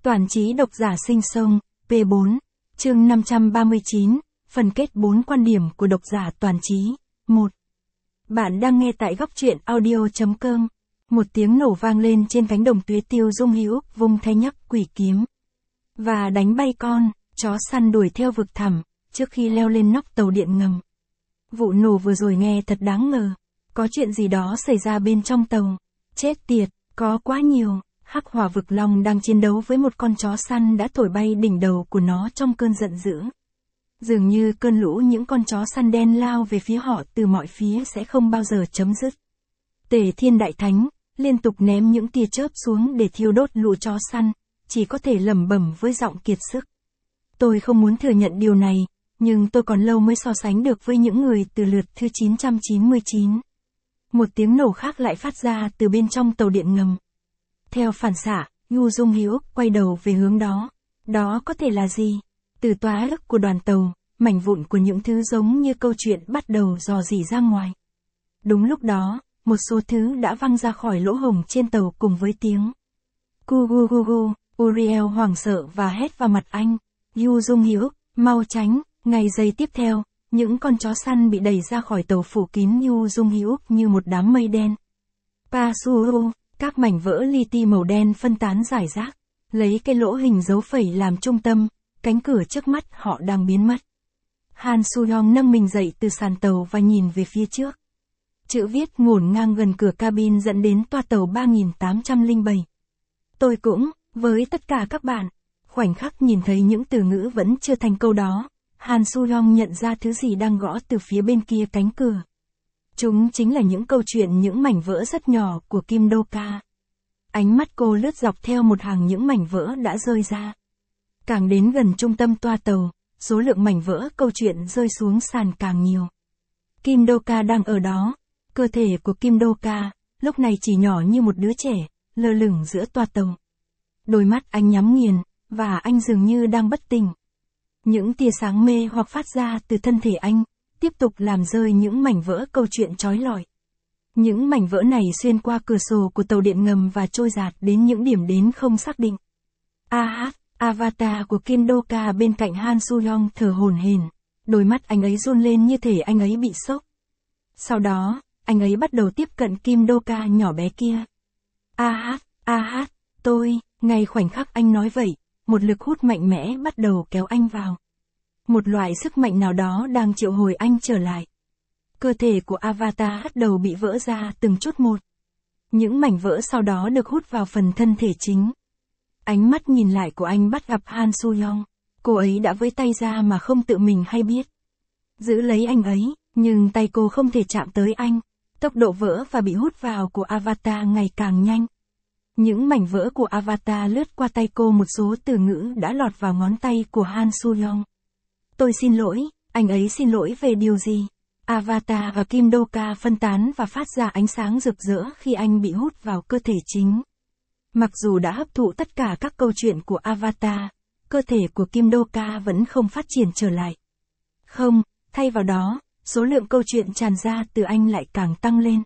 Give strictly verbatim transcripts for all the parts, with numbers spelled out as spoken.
Toàn trí độc giả sinh sông, P bốn, chương năm trăm ba mươi chín, phần kết bốn quan điểm của độc giả toàn trí. một. Bạn đang nghe tại góc truyện audio chấm com. Một tiếng nổ vang lên trên cánh đồng tuế tiêu Dung Hữu, vung thay nhắc quỷ kiếm. Và đánh bay con, chó săn đuổi theo vực thẳm, trước khi leo lên nóc tàu điện ngầm. Vụ nổ vừa rồi nghe thật đáng ngờ. Có chuyện gì đó xảy ra bên trong tàu. Chết tiệt, có quá nhiều. Hắc hỏa vực long đang chiến đấu với một con chó săn đã thổi bay đỉnh đầu của nó trong cơn giận dữ. Dường như cơn lũ những con chó săn đen lao về phía họ từ mọi phía sẽ không bao giờ chấm dứt. Tề Thiên Đại Thánh liên tục ném những tia chớp xuống để thiêu đốt lũ chó săn, chỉ có thể lẩm bẩm với giọng kiệt sức. Tôi không muốn thừa nhận điều này, nhưng tôi còn lâu mới so sánh được với những người từ lượt thứ chín trăm chín mươi chín. Một tiếng nổ khác lại phát ra từ bên trong tàu điện ngầm. Theo phản xạ, Yu Dung Hữu quay đầu về hướng đó. Đó có thể là gì? Từ toá ức của đoàn tàu, mảnh vụn của những thứ giống như câu chuyện bắt đầu rò rỉ ra ngoài. Đúng lúc đó, một số thứ đã văng ra khỏi lỗ hổng trên tàu cùng với tiếng cu gu gu gu. Uriel hoảng sợ và hét vào mặt anh. Yu Dung Hữu, mau tránh. Ngay giây tiếp theo, những con chó săn bị đẩy ra khỏi tàu phủ kín Yu Dung Hữu như một đám mây đen. Pasuru, các mảnh vỡ li ti màu đen phân tán rải rác, lấy cái lỗ hình dấu phẩy làm trung tâm, cánh cửa trước mắt họ đang biến mất. Han Soo-young nâng mình dậy từ sàn tàu và nhìn về phía trước. Chữ viết ngổn ngang gần cửa cabin dẫn đến toa tàu ba nghìn tám trăm lẻ bảy. Tôi cũng, với tất cả các bạn, khoảnh khắc nhìn thấy những từ ngữ vẫn chưa thành câu đó, Han Soo-young nhận ra thứ gì đang gõ từ phía bên kia cánh cửa. Chúng chính là những câu chuyện những mảnh vỡ rất nhỏ của Kim Do-ka. Ánh mắt cô lướt dọc theo một hàng những mảnh vỡ đã rơi ra. Càng đến gần trung tâm toa tàu, số lượng mảnh vỡ câu chuyện rơi xuống sàn càng nhiều. Kim Do-ka đang ở đó. Cơ thể của Kim Do-ka, lúc này chỉ nhỏ như một đứa trẻ, lơ lửng giữa toa tàu. Đôi mắt anh nhắm nghiền, và anh dường như đang bất tỉnh. Những tia sáng mê hoặc phát ra từ thân thể anh, tiếp tục làm rơi những mảnh vỡ câu chuyện chói lọi. Những mảnh vỡ này xuyên qua cửa sổ của tàu điện ngầm và trôi dạt đến những điểm đến không xác định. A hát, avatar của Kim Do-ka bên cạnh Han Soo-young thở hổn hển, đôi mắt anh ấy run lên như thể anh ấy bị sốc. Sau đó, anh ấy bắt đầu tiếp cận Kim Do-ka nhỏ bé kia. A hát, a hát, tôi, ngay khoảnh khắc anh nói vậy, một lực hút mạnh mẽ bắt đầu kéo anh vào. Một loại sức mạnh nào đó đang triệu hồi anh trở lại. Cơ thể của Avatar bắt đầu bị vỡ ra từng chút một. Những mảnh vỡ sau đó được hút vào phần thân thể chính. Ánh mắt nhìn lại của anh bắt gặp Han Soo-young. Cô ấy đã với tay ra mà không tự mình hay biết. Giữ lấy anh ấy, nhưng tay cô không thể chạm tới anh. Tốc độ vỡ và bị hút vào của Avatar ngày càng nhanh. Những mảnh vỡ của Avatar lướt qua tay cô, một số từ ngữ đã lọt vào ngón tay của Han Soo-young. Tôi xin lỗi, anh ấy xin lỗi về điều gì? Avatar và Kim Do-ka phân tán và phát ra ánh sáng rực rỡ khi anh bị hút vào cơ thể chính. Mặc dù đã hấp thụ tất cả các câu chuyện của Avatar, cơ thể của Kim Do-ka vẫn không phát triển trở lại. Không, thay vào đó, số lượng câu chuyện tràn ra từ anh lại càng tăng lên.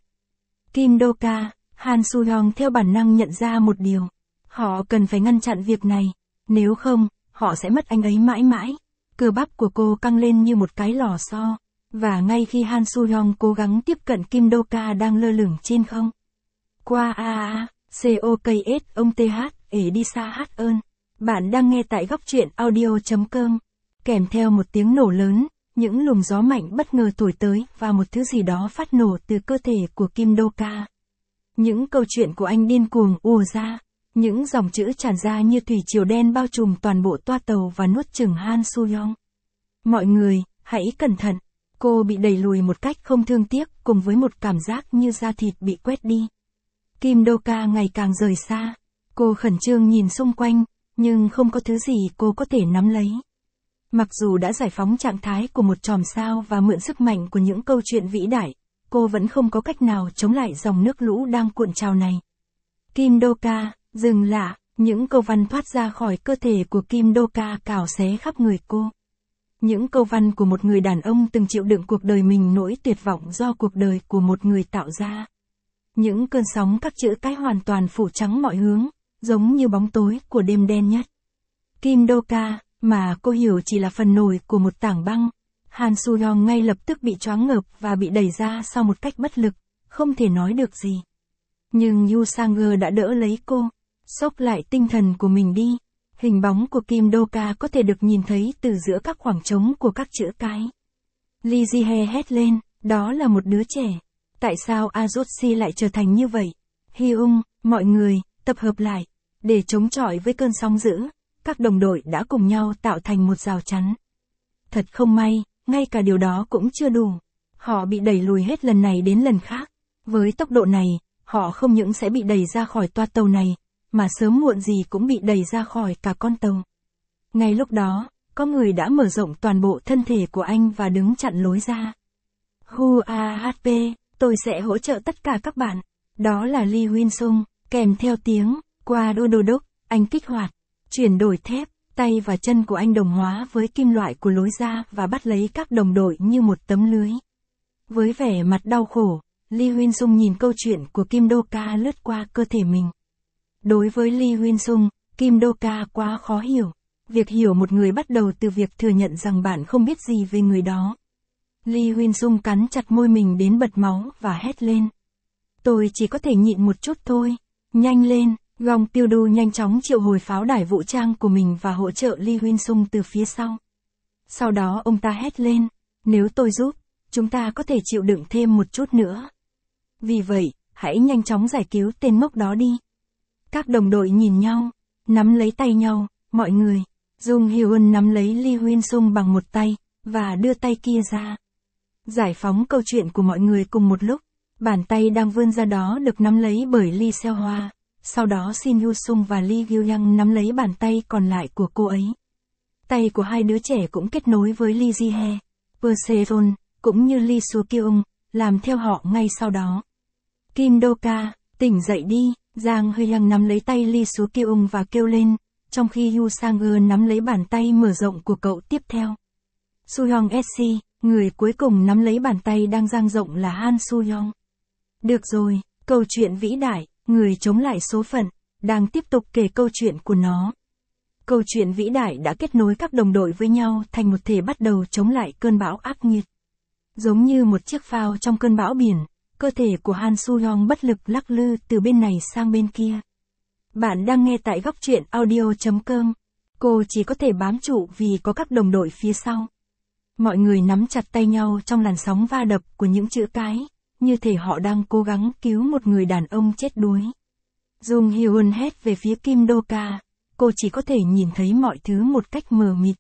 Kim Do-ka, Han Soo-young theo bản năng nhận ra một điều. Họ cần phải ngăn chặn việc này, nếu không, họ sẽ mất anh ấy mãi mãi. Cơ bắp của cô căng lên như một cái lò xo, và ngay khi Han Soo-young cố gắng tiếp cận Kim Do-ka đang lơ lửng trên không. Qua a a, c o k s ông th, ể đi xa hát ơn. Bạn đang nghe tại góc truyện audio chấm com. Kèm theo một tiếng nổ lớn, những luồng gió mạnh bất ngờ thổi tới và một thứ gì đó phát nổ từ cơ thể của Kim Do-ka. Những câu chuyện của anh điên cuồng ùa ra. Những dòng chữ tràn ra như thủy triều đen bao trùm toàn bộ toa tàu và nuốt chửng Han Soo-young. Mọi người, hãy cẩn thận. Cô bị đẩy lùi một cách không thương tiếc cùng với một cảm giác như da thịt bị quét đi. Kim Do-ka ngày càng rời xa. Cô khẩn trương nhìn xung quanh, nhưng không có thứ gì cô có thể nắm lấy. Mặc dù đã giải phóng trạng thái của một chòm sao và mượn sức mạnh của những câu chuyện vĩ đại, cô vẫn không có cách nào chống lại dòng nước lũ đang cuộn trào này. Kim Do-ka, dừng lại, những câu văn thoát ra khỏi cơ thể của Kim Do-ka cào xé khắp người cô. Những câu văn của một người đàn ông từng chịu đựng cuộc đời mình nỗi tuyệt vọng do cuộc đời của một người tạo ra. Những cơn sóng các chữ cái hoàn toàn phủ trắng mọi hướng, giống như bóng tối của đêm đen nhất. Kim Do-ka, mà cô hiểu chỉ là phần nổi của một tảng băng. Han Soo-hyung ngay lập tức bị choáng ngợp và bị đẩy ra sau một cách bất lực, không thể nói được gì. Nhưng Yu Sang-geum đã đỡ lấy cô, xốc lại tinh thần của mình đi. Hình bóng của Kim Do-ka có thể được nhìn thấy từ giữa các khoảng trống của các chữ cái. Lee Ji-hye hét lên, đó là một đứa trẻ. Tại sao Azosi lại trở thành như vậy? Hyung, mọi người, tập hợp lại. Để chống chọi với cơn sóng dữ, các đồng đội đã cùng nhau tạo thành một rào chắn. Thật không may, ngay cả điều đó cũng chưa đủ. Họ bị đẩy lùi hết lần này đến lần khác. Với tốc độ này, họ không những sẽ bị đẩy ra khỏi toa tàu này, mà sớm muộn gì cũng bị đẩy ra khỏi cả con tàu. Ngay lúc đó, có người đã mở rộng toàn bộ thân thể của anh và đứng chặn lối ra. Hu a hát pê, tôi sẽ hỗ trợ tất cả các bạn. Đó là Lee Win Sung, kèm theo tiếng, qua đô đô đốc, anh kích hoạt, chuyển đổi thép, tay và chân của anh đồng hóa với kim loại của lối ra và bắt lấy các đồng đội như một tấm lưới. Với vẻ mặt đau khổ, Lee Win Sung nhìn câu chuyện của Kim Do-ka lướt qua cơ thể mình. Đối với Lee Win Sung, Kim Do-ka quá khó hiểu. Việc hiểu một người bắt đầu từ việc thừa nhận rằng bạn không biết gì về người đó. Lee Win Sung cắn chặt môi mình đến bật máu và hét lên. Tôi chỉ có thể nhịn một chút thôi. Nhanh lên, Gong Pil-du nhanh chóng triệu hồi pháo đài vũ trang của mình và hỗ trợ Lee Win Sung từ phía sau. Sau đó ông ta hét lên, nếu tôi giúp, chúng ta có thể chịu đựng thêm một chút nữa. Vì vậy, hãy nhanh chóng giải cứu tên ngốc đó đi. Các đồng đội nhìn nhau, nắm lấy tay nhau, mọi người. Jung Hyun nắm lấy Lee Win Sung bằng một tay, và đưa tay kia ra. Giải phóng câu chuyện của mọi người cùng một lúc. Bàn tay đang vươn ra đó được nắm lấy bởi Lee Seo-hwa. Sau đó Shin Yu-sung và Lee Gyu-young nắm lấy bàn tay còn lại của cô ấy. Tay của hai đứa trẻ cũng kết nối với Lee Ji-hye, Persephone, cũng như Lee Soo-kyung, làm theo họ ngay sau đó. Kim Do-ka, tỉnh dậy đi, Jang Hye-young nắm lấy tay Lee Soo-kyung và kêu lên, trong khi Yu Sang-geum nắm lấy bàn tay mở rộng của cậu tiếp theo. Soo-hyung-si, người cuối cùng nắm lấy bàn tay đang dang rộng là Han Soo-hyung. Được rồi, câu chuyện vĩ đại, người chống lại số phận, đang tiếp tục kể câu chuyện của nó. Câu chuyện vĩ đại đã kết nối các đồng đội với nhau thành một thể bắt đầu chống lại cơn bão ác nghiệt. Giống như một chiếc phao trong cơn bão biển, cơ thể của Han Soo-hyung bất lực lắc lư từ bên này sang bên kia. Bạn đang nghe tại góc truyện audio chấm com. Cô chỉ có thể bám trụ vì có các đồng đội phía sau. Mọi người nắm chặt tay nhau trong làn sóng va đập của những chữ cái, như thể họ đang cố gắng cứu một người đàn ông chết đuối. Jung Hyun hét về phía Kim Do-ka, cô chỉ có thể nhìn thấy mọi thứ một cách mờ mịt.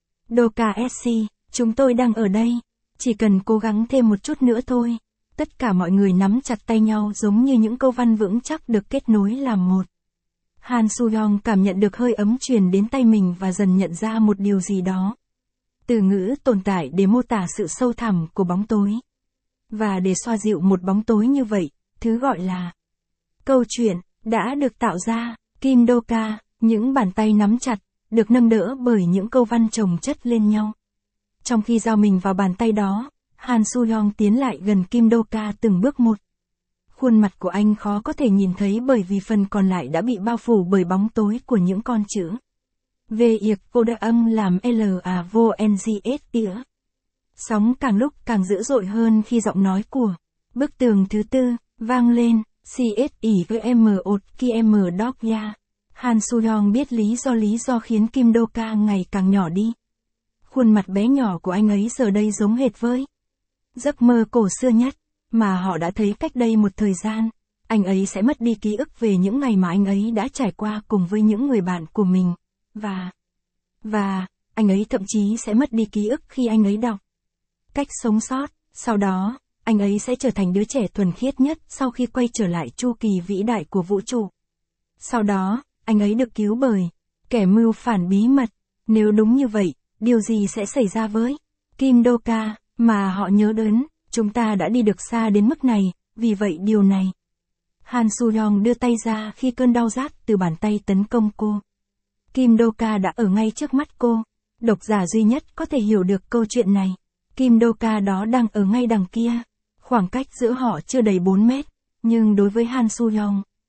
Do-ka-si, chúng tôi đang ở đây, chỉ cần cố gắng thêm một chút nữa thôi. Tất cả mọi người nắm chặt tay nhau giống như những câu văn vững chắc được kết nối làm một. Han Soo-hyung cảm nhận được hơi ấm truyền đến tay mình và dần nhận ra một điều gì đó. Từ ngữ tồn tại để mô tả sự sâu thẳm của bóng tối. Và để xoa dịu một bóng tối như vậy, thứ gọi là câu chuyện đã được tạo ra. Kim Do-ka, những bàn tay nắm chặt, được nâng đỡ bởi những câu văn chồng chất lên nhau. Trong khi giao mình vào bàn tay đó, Han Soo-hyung tiến lại gần Kim Do-ka từng bước một. Khuôn mặt của anh khó có thể nhìn thấy bởi vì phần còn lại đã bị bao phủ bởi bóng tối của những con chữ. Về yệc vô đa âm làm L A vô N G S tỉa. Sóng càng lúc càng dữ dội hơn khi giọng nói của bức tường thứ tư vang lên, C S I G M ột K M Dog Ya. Han Soo-hyung biết lý do lý do khiến Kim Do-ka ngày càng nhỏ đi. Khuôn mặt bé nhỏ của anh ấy giờ đây giống hệt với giấc mơ cổ xưa nhất mà họ đã thấy cách đây một thời gian. Anh ấy sẽ mất đi ký ức về những ngày mà anh ấy đã trải qua cùng với những người bạn của mình. Và, và, anh ấy thậm chí sẽ mất đi ký ức khi anh ấy đọc Cách sống sót. Sau đó, anh ấy sẽ trở thành đứa trẻ thuần khiết nhất sau khi quay trở lại chu kỳ vĩ đại của vũ trụ. Sau đó, anh ấy được cứu bởi kẻ mưu phản bí mật. Nếu đúng như vậy, điều gì sẽ xảy ra với Kim Do-ka mà họ nhớ đến? Chúng ta đã đi được xa đến mức này, vì vậy điều này. Han Soo-hyung đưa tay ra khi cơn đau rát từ bàn tay tấn công cô. Kim Do-ka đã ở ngay trước mắt cô. Độc giả duy nhất có thể hiểu được câu chuyện này. Kim Do-ka đó đang ở ngay đằng kia. Khoảng cách giữa họ chưa đầy bốn mét, nhưng đối với Han Soo-hyung,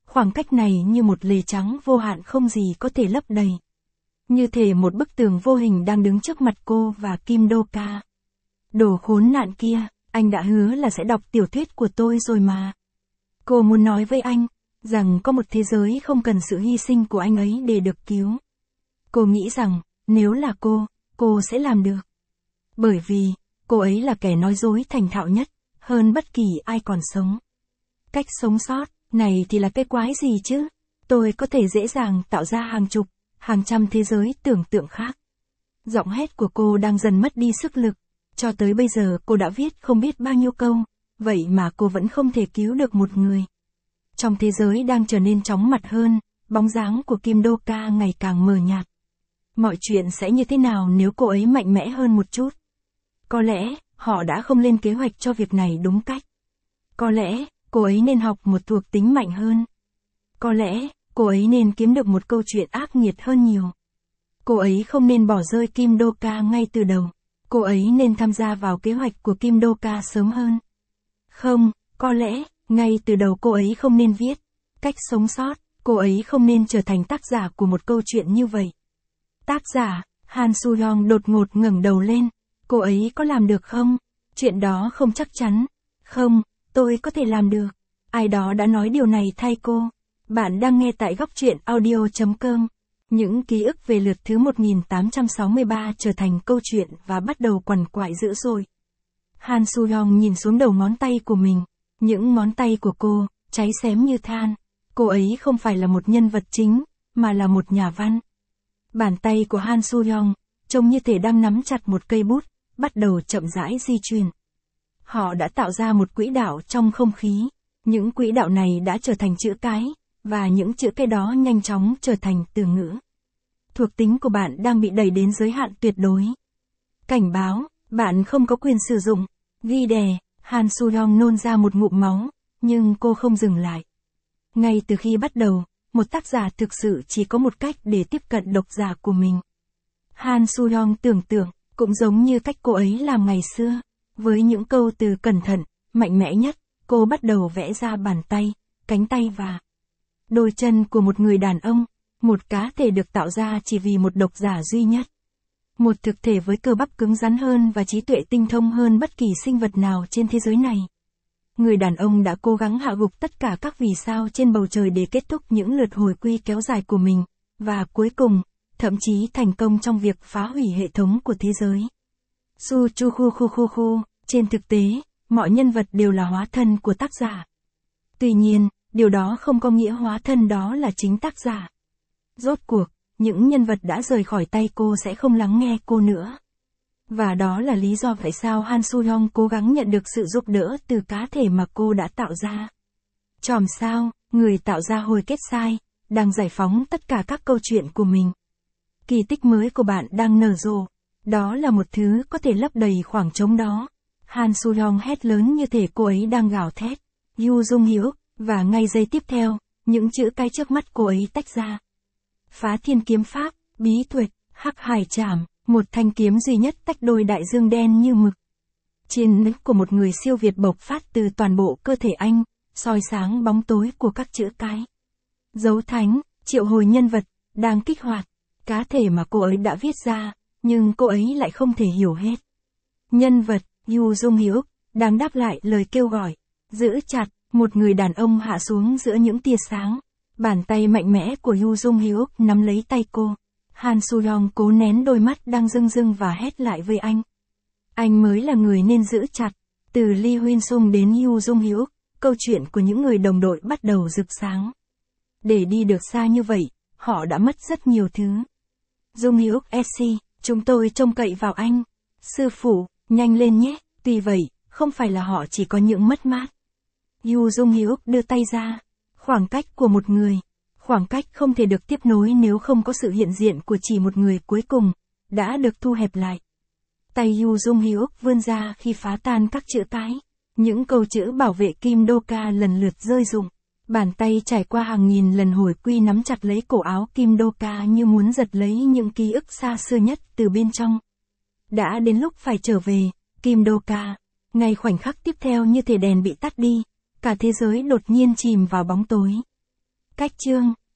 Khoảng cách này như một lề trắng vô hạn không gì có thể lấp đầy. Như thể một bức tường vô hình đang đứng trước mặt cô và Kim Do-ka. Đồ khốn nạn kia, anh đã hứa là sẽ đọc tiểu thuyết của tôi rồi mà. Cô muốn nói với anh, rằng có một thế giới không cần sự hy sinh của anh ấy để được cứu. Cô nghĩ rằng, nếu là cô, cô sẽ làm được. Bởi vì, cô ấy là kẻ nói dối thành thạo nhất, hơn bất kỳ ai còn sống. Cách sống sót, này thì là cái quái gì chứ? Tôi có thể dễ dàng tạo ra hàng chục, hàng trăm thế giới tưởng tượng khác. Giọng hét của cô đang dần mất đi sức lực. Cho tới bây giờ cô đã viết không biết bao nhiêu câu, vậy mà cô vẫn không thể cứu được một người. Trong thế giới đang trở nên chóng mặt hơn, bóng dáng của Kim Do-ka ngày càng mờ nhạt. Mọi chuyện sẽ như thế nào nếu cô ấy mạnh mẽ hơn một chút? Có lẽ, họ đã không lên kế hoạch cho việc này đúng cách. Có lẽ, cô ấy nên học một thuộc tính mạnh hơn. Có lẽ, cô ấy nên kiếm được một câu chuyện ác nghiệt hơn nhiều. Cô ấy không nên bỏ rơi Kim Do-ka ngay từ đầu. Cô ấy nên tham gia vào kế hoạch của Kim Do-ka sớm hơn. Không, có lẽ, ngay từ đầu cô ấy không nên viết. Cách sống sót, cô ấy không nên trở thành tác giả của một câu chuyện như vậy. Tác giả, Han Soo-young đột ngột ngẩng đầu lên. Cô ấy có làm được không? Chuyện đó không chắc chắn. Không, tôi có thể làm được. Ai đó đã nói điều này thay cô. Bạn đang nghe tại góc truyện audio chấm com. Những ký ức về lượt thứ một nghìn tám trăm sáu mươi ba trở thành câu chuyện và bắt đầu quằn quại dữ dội. Han Soo-young nhìn xuống đầu ngón tay của mình. Những ngón tay của cô, cháy xém như than. Cô ấy không phải là một nhân vật chính, mà là một nhà văn. Bàn tay của Han Soo-young, trông như thể đang nắm chặt một cây bút, bắt đầu chậm rãi di chuyển. Họ đã tạo ra một quỹ đạo trong không khí. Những quỹ đạo này đã trở thành chữ cái, và những chữ cái đó nhanh chóng trở thành từ ngữ. Thuộc tính của bạn đang bị đẩy đến giới hạn tuyệt đối. Cảnh báo, bạn không có quyền sử dụng. Ghi đè, Han Soo-young nôn ra một ngụm máu, nhưng cô không dừng lại. Ngay từ khi bắt đầu, một tác giả thực sự chỉ có một cách để tiếp cận độc giả của mình. Han Soo-young tưởng tượng, cũng giống như cách cô ấy làm ngày xưa. Với những câu từ cẩn thận, mạnh mẽ nhất, cô bắt đầu vẽ ra bàn tay, cánh tay và đôi chân của một người đàn ông, một cá thể được tạo ra chỉ vì một độc giả duy nhất. Một thực thể với cơ bắp cứng rắn hơn và trí tuệ tinh thông hơn bất kỳ sinh vật nào trên thế giới này. Người đàn ông đã cố gắng hạ gục tất cả các vì sao trên bầu trời để kết thúc những lượt hồi quy kéo dài của mình, và cuối cùng, thậm chí thành công trong việc phá hủy hệ thống của thế giới. Su chu khu khu khu khu, trên thực tế, mọi nhân vật đều là hóa thân của tác giả. Tuy nhiên, điều đó không có nghĩa hóa thân đó là chính tác giả. Rốt cuộc, những nhân vật đã rời khỏi tay cô sẽ không lắng nghe cô nữa. Và đó là lý do tại sao Han Soo-young cố gắng nhận được sự giúp đỡ từ cá thể mà cô đã tạo ra. Chòm sao, người tạo ra hồi kết sai, đang giải phóng tất cả các câu chuyện của mình. Kỳ tích mới của bạn đang nở rộ. Đó là một thứ có thể lấp đầy khoảng trống đó. Han Soo-young hét lớn như thể cô ấy đang gào thét. Yu Jung Hyuk, và ngay giây tiếp theo, những chữ cái trước mắt cô ấy tách ra. Phá thiên kiếm pháp, bí thuật, hắc hải trảm, một thanh kiếm duy nhất tách đôi đại dương đen như mực. Chiến lực của một người siêu việt bộc phát từ toàn bộ cơ thể anh, soi sáng bóng tối của các chữ cái. Dấu thánh, triệu hồi nhân vật, đang kích hoạt, cá thể mà cô ấy đã viết ra, nhưng cô ấy lại không thể hiểu hết. Nhân vật, Yu Jung Hyuk, đang đáp lại lời kêu gọi. Giữ chặt, một người đàn ông hạ xuống giữa những tia sáng. Bàn tay mạnh mẽ của Yu Jung Hyuk nắm lấy tay cô. Han Soo-young cố nén đôi mắt đang rưng rưng và hét lại với anh. Anh mới là người nên giữ chặt. Từ Lee Huyên Sung đến Yu Jung Hyuk, câu chuyện của những người đồng đội bắt đầu rực sáng. Để đi được xa như vậy, họ đã mất rất nhiều thứ. Jung Hyuk Essie, chúng tôi trông cậy vào anh. Sư phụ, nhanh lên nhé. Tuy vậy, không phải là họ chỉ có những mất mát. Yu Jung Hyuk đưa tay ra. Khoảng cách của một người. Khoảng cách không thể được tiếp nối nếu không có sự hiện diện của chỉ một người cuối cùng, đã được thu hẹp lại. Tay Yu Jung Hyuk vươn ra khi phá tan các chữ cái. Những câu chữ bảo vệ Kim Do-ka lần lượt rơi rụng. Bàn tay trải qua hàng nghìn lần hồi quy nắm chặt lấy cổ áo Kim Do-ka như muốn giật lấy những ký ức xa xưa nhất từ bên trong. Đã đến lúc phải trở về, Kim Do-ka. Ngay khoảnh khắc tiếp theo như thể đèn bị tắt đi, cả thế giới đột nhiên chìm vào bóng tối. Cách chương